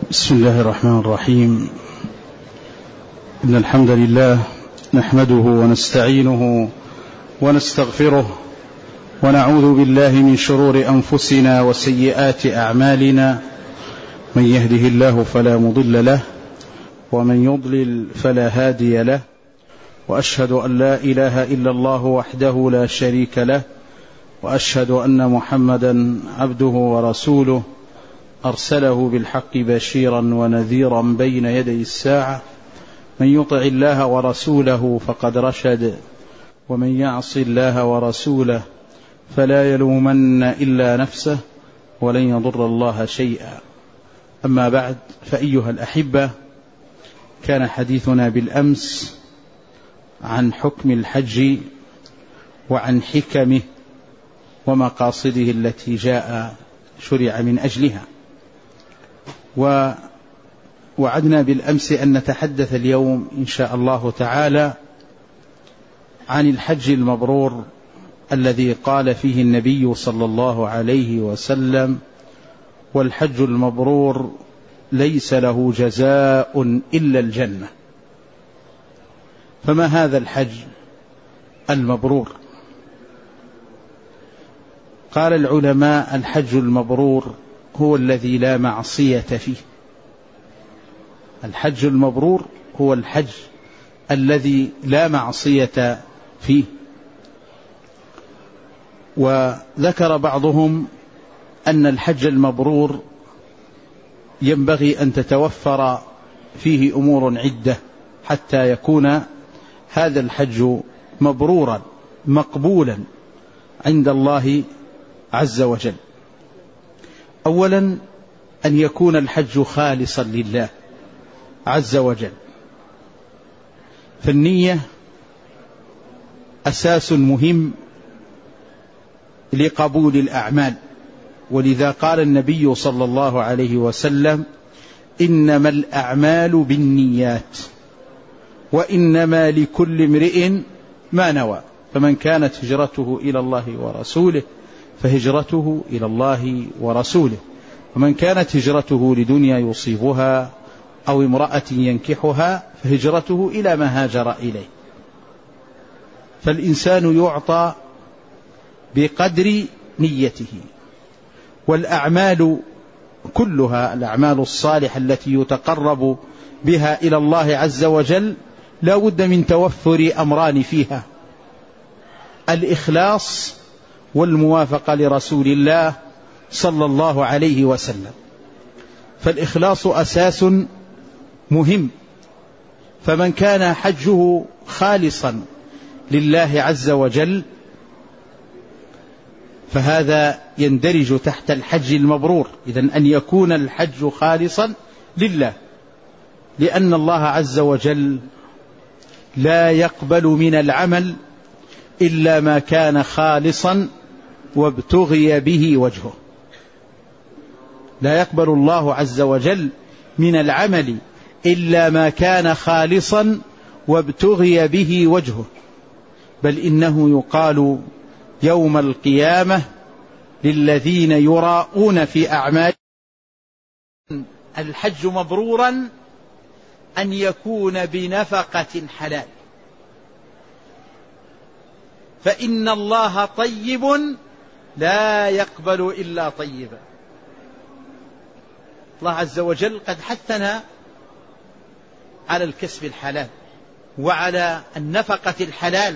بسم الله الرحمن الرحيم. إن الحمد لله نحمده ونستعينه ونستغفره ونعوذ بالله من شرور أنفسنا وسيئات أعمالنا، من يهده الله فلا مضل له ومن يضلل فلا هادي له، وأشهد أن لا إله إلا الله وحده لا شريك له، وأشهد أن محمدا عبده ورسوله أرسله بالحق بشيرا ونذيرا بين يدي الساعة، من يطع الله ورسوله فقد رشد، ومن يعص الله ورسوله فلا يلومن إلا نفسه ولن يضر الله شيئا. أما بعد، فأيها الأحبة، كان حديثنا بالأمس عن حكم الحج وعن حكمه ومقاصده التي جاء شرع من أجلها، ووعدنا بالأمس أن نتحدث اليوم إن شاء الله تعالى عن الحج المبرور الذي قال فيه النبي صلى الله عليه وسلم: والحج المبرور ليس له جزاء إلا الجنة. فما هذا الحج المبرور؟ قال العلماء: الحج المبرور هو الذي لا معصية فيه. الحج المبرور هو الحج الذي لا معصية فيه. وذكر بعضهم أن الحج المبرور ينبغي أن تتوفر فيه أمور عدة حتى يكون هذا الحج مبرورا مقبولا عند الله عز وجل. أولا، أن يكون الحج خالصا لله عز وجل، فالنية أساس مهم لقبول الأعمال، ولذا قال النبي صلى الله عليه وسلم: إنما الأعمال بالنيات وإنما لكل امرئ ما نوى، فمن كانت هجرته إلى الله ورسوله فهجرته إلى الله ورسوله، ومن كانت هجرته لدنيا يصيبها أو امرأة ينكحها فهجرته إلى ما هاجر إليه. فالإنسان يعطى بقدر نيته، والأعمال كلها، الأعمال الصالحة التي يتقرب بها إلى الله عز وجل، لا بد من توفر أمران فيها: الإخلاص والموافقة لرسول الله صلى الله عليه وسلم. فالإخلاص أساس مهم، فمن كان حجه خالصا لله عز وجل فهذا يندرج تحت الحج المبرور. إذن أن يكون الحج خالصا لله، لأن الله عز وجل لا يقبل من العمل إلا ما كان خالصا وابتغي به وجهه. لا يقبل الله عز وجل من العمل إلا ما كان خالصا وابتغي به وجهه، بل إنه يقال يوم القيامة للذين يراءون في أعمالهم: الحج مبرورا أن يكون بنفقة حلال، فإن الله طيب لا يقبل إلا طيبا. الله عز وجل قد حثنا على الكسب الحلال وعلى النفقة الحلال،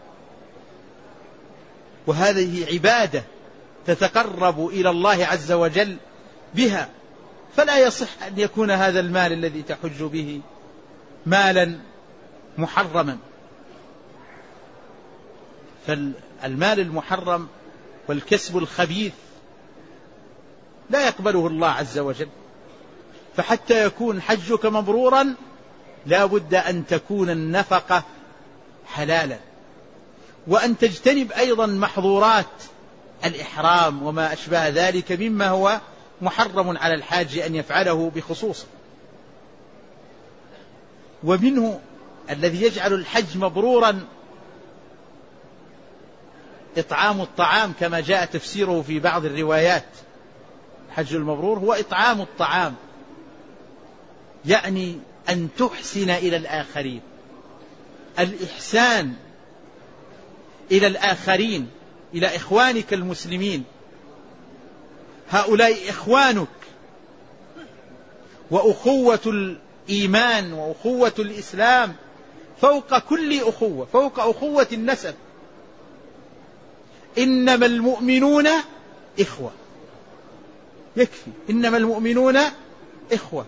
وهذه عبادة تتقرب إلى الله عز وجل بها، فلا يصح أن يكون هذا المال الذي تحج به مالا محرما. فالمال المحرم والكسب الخبيث لا يقبله الله عز وجل. فحتى يكون حجك مبرورا لا بد أن تكون النفقة حلالا، وأن تجتنب أيضا محظورات الإحرام وما أشبه ذلك مما هو محرم على الحاج أن يفعله بخصوص. ومنه الذي يجعل الحج مبرورا إطعام الطعام، كما جاء تفسيره في بعض الروايات. الحج المبرور هو إطعام الطعام يعني أن تحسن إلى الآخرين. الإحسان إلى الآخرين، إلى إخوانك المسلمين، هؤلاء إخوانك، وأخوة الإيمان وأخوة الإسلام فوق كل أخوة، فوق أخوة النسب. إنما المؤمنون إخوة، يكفي، إنما المؤمنون إخوة.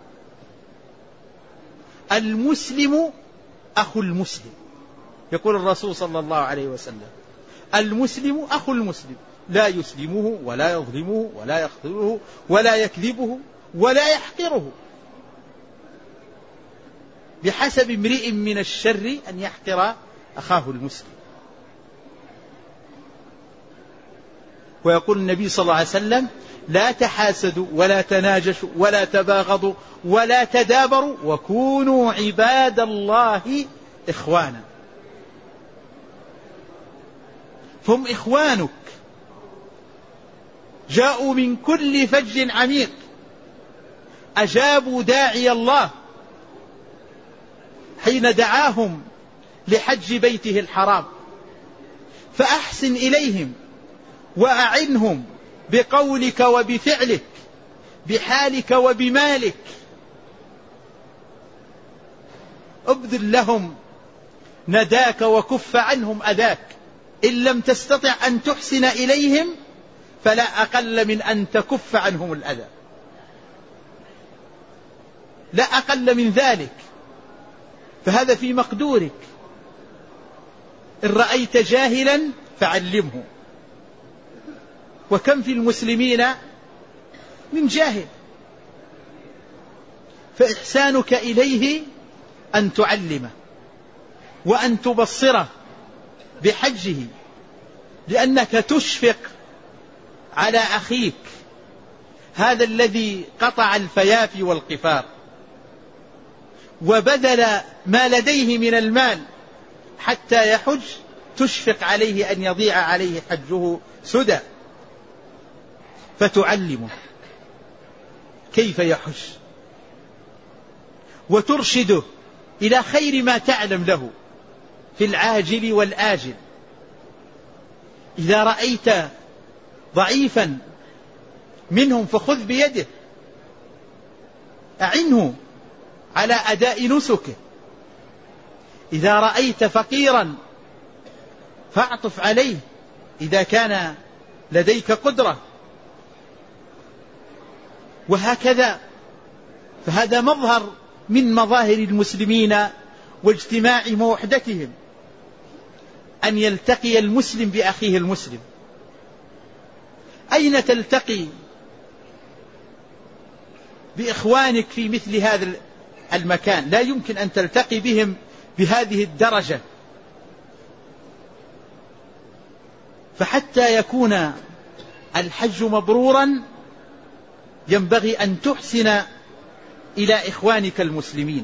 المسلم أخو المسلم، يقول الرسول صلى الله عليه وسلم: المسلم أخو المسلم، لا يسلمه ولا يظلمه ولا يخذله ولا يكذبه ولا يحقره. بحسب امرئ من الشر أن يحقر أخاه المسلم. ويقول النبي صلى الله عليه وسلم: لا تحاسدوا ولا تناجشوا ولا تباغضوا ولا تدابروا وكونوا عباد الله إخوانا. هم إخوانك، جاءوا من كل فج عميق، أجابوا داعي الله حين دعاهم لحج بيته الحرام، فأحسن إليهم وأعنهم بقولك وبفعلك، بحالك وبمالك. ابذل لهم نداك وكف عنهم أذاك. إن لم تستطع أن تحسن إليهم فلا أقل من أن تكف عنهم الأذى، لا أقل من ذلك، فهذا في مقدورك. إن رأيت جاهلا فعلمه، وكم في المسلمين من جاهل. فإحسانك إليه أن تعلمه وأن تبصره بحجه، لأنك تشفق على أخيك هذا الذي قطع الفيافي والقفار وبذل ما لديه من المال حتى يحج، تشفق عليه أن يضيع عليه حجه سدى، فتعلمه كيف يحج وترشده إلى خير ما تعلم له في العاجل والآجل. إذا رأيت ضعيفا منهم فخذ بيده، أعنه على أداء نسكه. إذا رأيت فقيرا فاعطف عليه إذا كان لديك قدرة، وهكذا. فهذا مظهر من مظاهر المسلمين واجتماع ووحدتهم، أن يلتقي المسلم بأخيه المسلم. أين تلتقي بإخوانك في مثل هذا المكان؟ لا يمكن أن تلتقي بهم بهذه الدرجة. فحتى يكون الحج مبرورا ينبغي أن تحسن إلى إخوانك المسلمين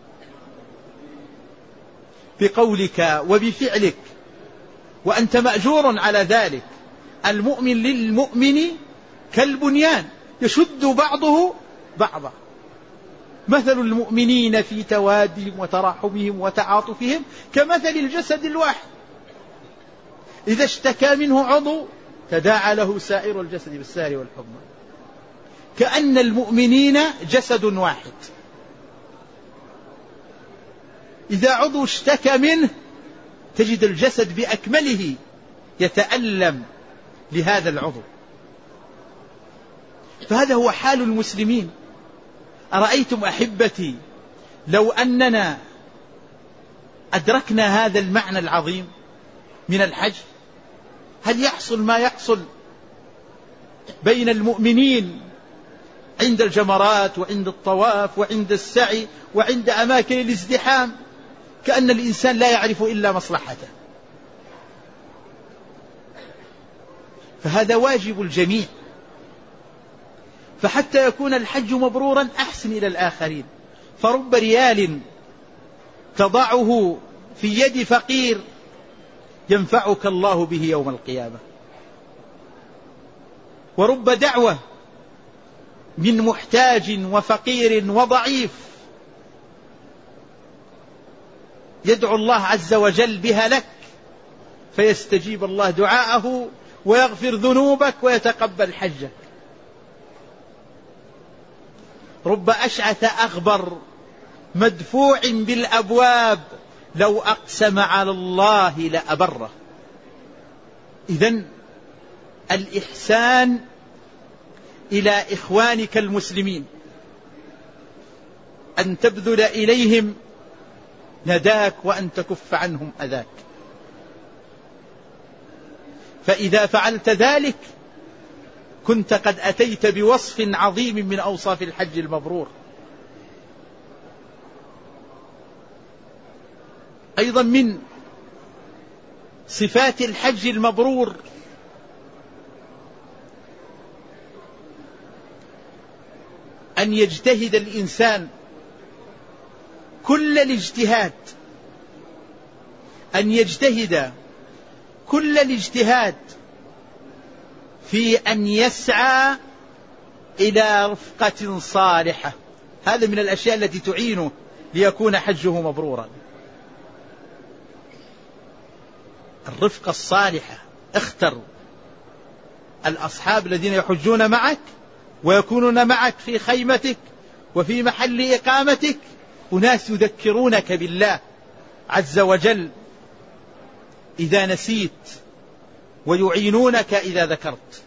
بقولك وبفعلك، وأنت مأجور على ذلك. المؤمن للمؤمن كالبنيان يشد بعضه بعضا، مثل المؤمنين في توادهم وتراحمهم وتعاطفهم كمثل الجسد الواحد، إذا اشتكى منه عضو تداعى له سائر الجسد بالسهر والحمى. كأن المؤمنين جسد واحد، إذا عضو اشتكى منه تجد الجسد بأكمله يتألم لهذا العضو. فهذا هو حال المسلمين. أرأيتم أحبتي لو أننا أدركنا هذا المعنى العظيم من الحج، هل يحصل ما يحصل بين المؤمنين عند الجمرات وعند الطواف وعند السعي وعند أماكن الازدحام، كأن الإنسان لا يعرف إلا مصلحته. فهذا واجب الجميع. فحتى يكون الحج مبرورا أحسن إلى الآخرين. فرب ريال تضعه في يد فقير ينفعك الله به يوم القيامة، ورب دعوة من محتاج وفقير وضعيف يدعو الله عز وجل بها لك فيستجيب الله دعاءه ويغفر ذنوبك ويتقبل حجك. رب أشعث أغبر مدفوع بالأبواب لو أقسم على الله لأبره. إذن الإحسان إلى إخوانك المسلمين، أن تبذل إليهم نداك وأن تكف عنهم أذاك. فإذا فعلت ذلك كنت قد أتيت بوصف عظيم من أوصاف الحج المبرور. أيضا من صفات الحج المبرور أن يجتهد الإنسان كل الاجتهاد، أن يجتهد كل الاجتهاد في أن يسعى إلى رفقة صالحة. هذا من الأشياء التي تعينه ليكون حجه مبرورا. الرفقة الصالحة، اختر الأصحاب الذين يحجون معك ويكونون معك في خيمتك وفي محل إقامتك أناس يذكرونك بالله عز وجل إذا نسيت ويعينونك إذا ذكرت.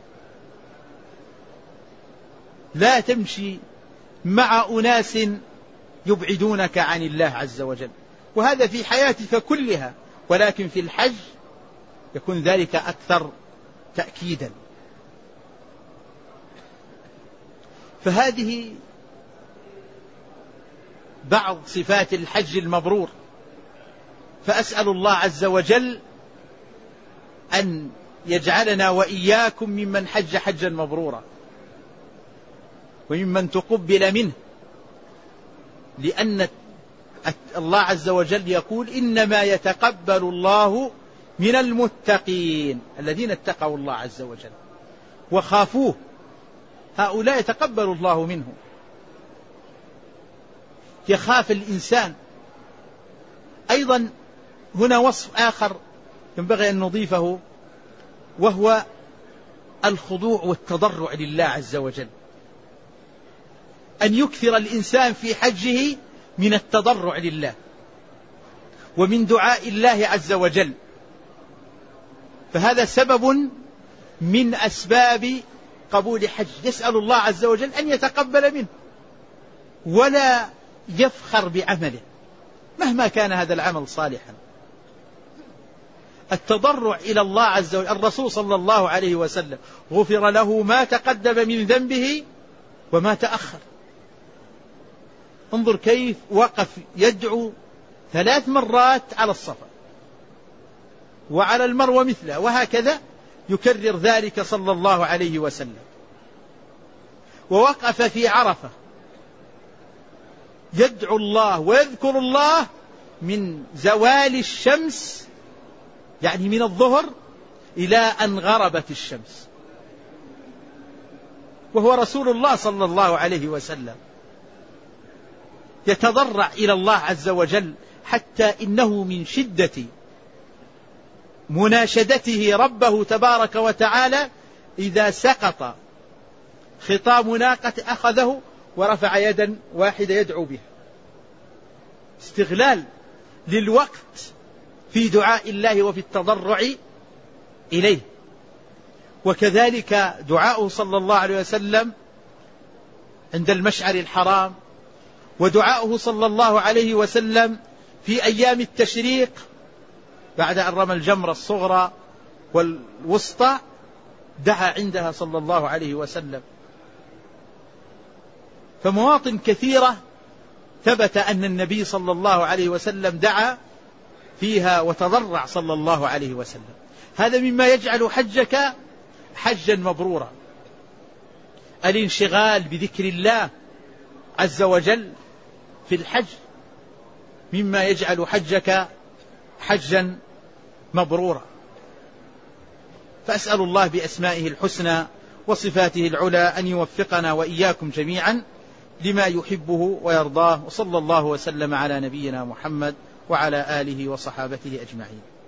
لا تمشي مع أناس يبعدونك عن الله عز وجل، وهذا في حياتك كلها، ولكن في الحج يكون ذلك أكثر تأكيدا. فهذه بعض صفات الحج المبرور. فأسأل الله عز وجل أن يجعلنا وإياكم ممن حج حجا مبرورا وممن تقبل منه، لأن الله عز وجل يقول إنما يتقبل الله من المتقين الذين اتقوا الله عز وجل وخافوه، هؤلاء يتقبل الله منهم. يخاف الإنسان. أيضا هنا وصف آخر ينبغي أن نضيفه، وهو الخضوع والتضرع لله عز وجل. أن يكثر الإنسان في حجه من التضرع لله ومن دعاء الله عز وجل، فهذا سبب من أسباب قبول حج. يسأل الله عز وجل أن يتقبل منه ولا يفخر بعمله مهما كان هذا العمل صالحا. التضرع إلى الله عز وجل. الرسول صلى الله عليه وسلم غفر له ما تقدم من ذنبه وما تأخر. انظر كيف وقف يدعو 3 مرات على الصفا وعلى المروة مثله، وهكذا يكرر ذلك صلى الله عليه وسلم. ووقف في عرفة يدعو الله ويذكر الله من زوال الشمس، يعني من الظهر إلى أن غربت الشمس، وهو رسول الله صلى الله عليه وسلم يتضرع إلى الله عز وجل، حتى إنه من شدة مناشدته ربه تبارك وتعالى إذا سقط خطام ناقة أخذه ورفع يدا واحدة يدعو بها، استغلال للوقت في دعاء الله وفي التضرع إليه. وكذلك دعاؤه صلى الله عليه وسلم عند المشعر الحرام، ودعاؤه صلى الله عليه وسلم في أيام التشريق بعد أن رمى الجمرة الصغرى والوسطى، دعا عندها صلى الله عليه وسلم. فمواطن كثيرة ثبت أن النبي صلى الله عليه وسلم دعا فيها وتضرع صلى الله عليه وسلم. هذا مما يجعل حجك حجا مبرورا. الانشغال بذكر الله عز وجل في الحج مما يجعل حجك حجا مبرورا. فأسأل الله بأسمائه الحسنى وصفاته العلى أن يوفقنا وإياكم جميعا لما يحبه ويرضاه، وصلى الله وسلم على نبينا محمد وعلى آله وصحابته أجمعين.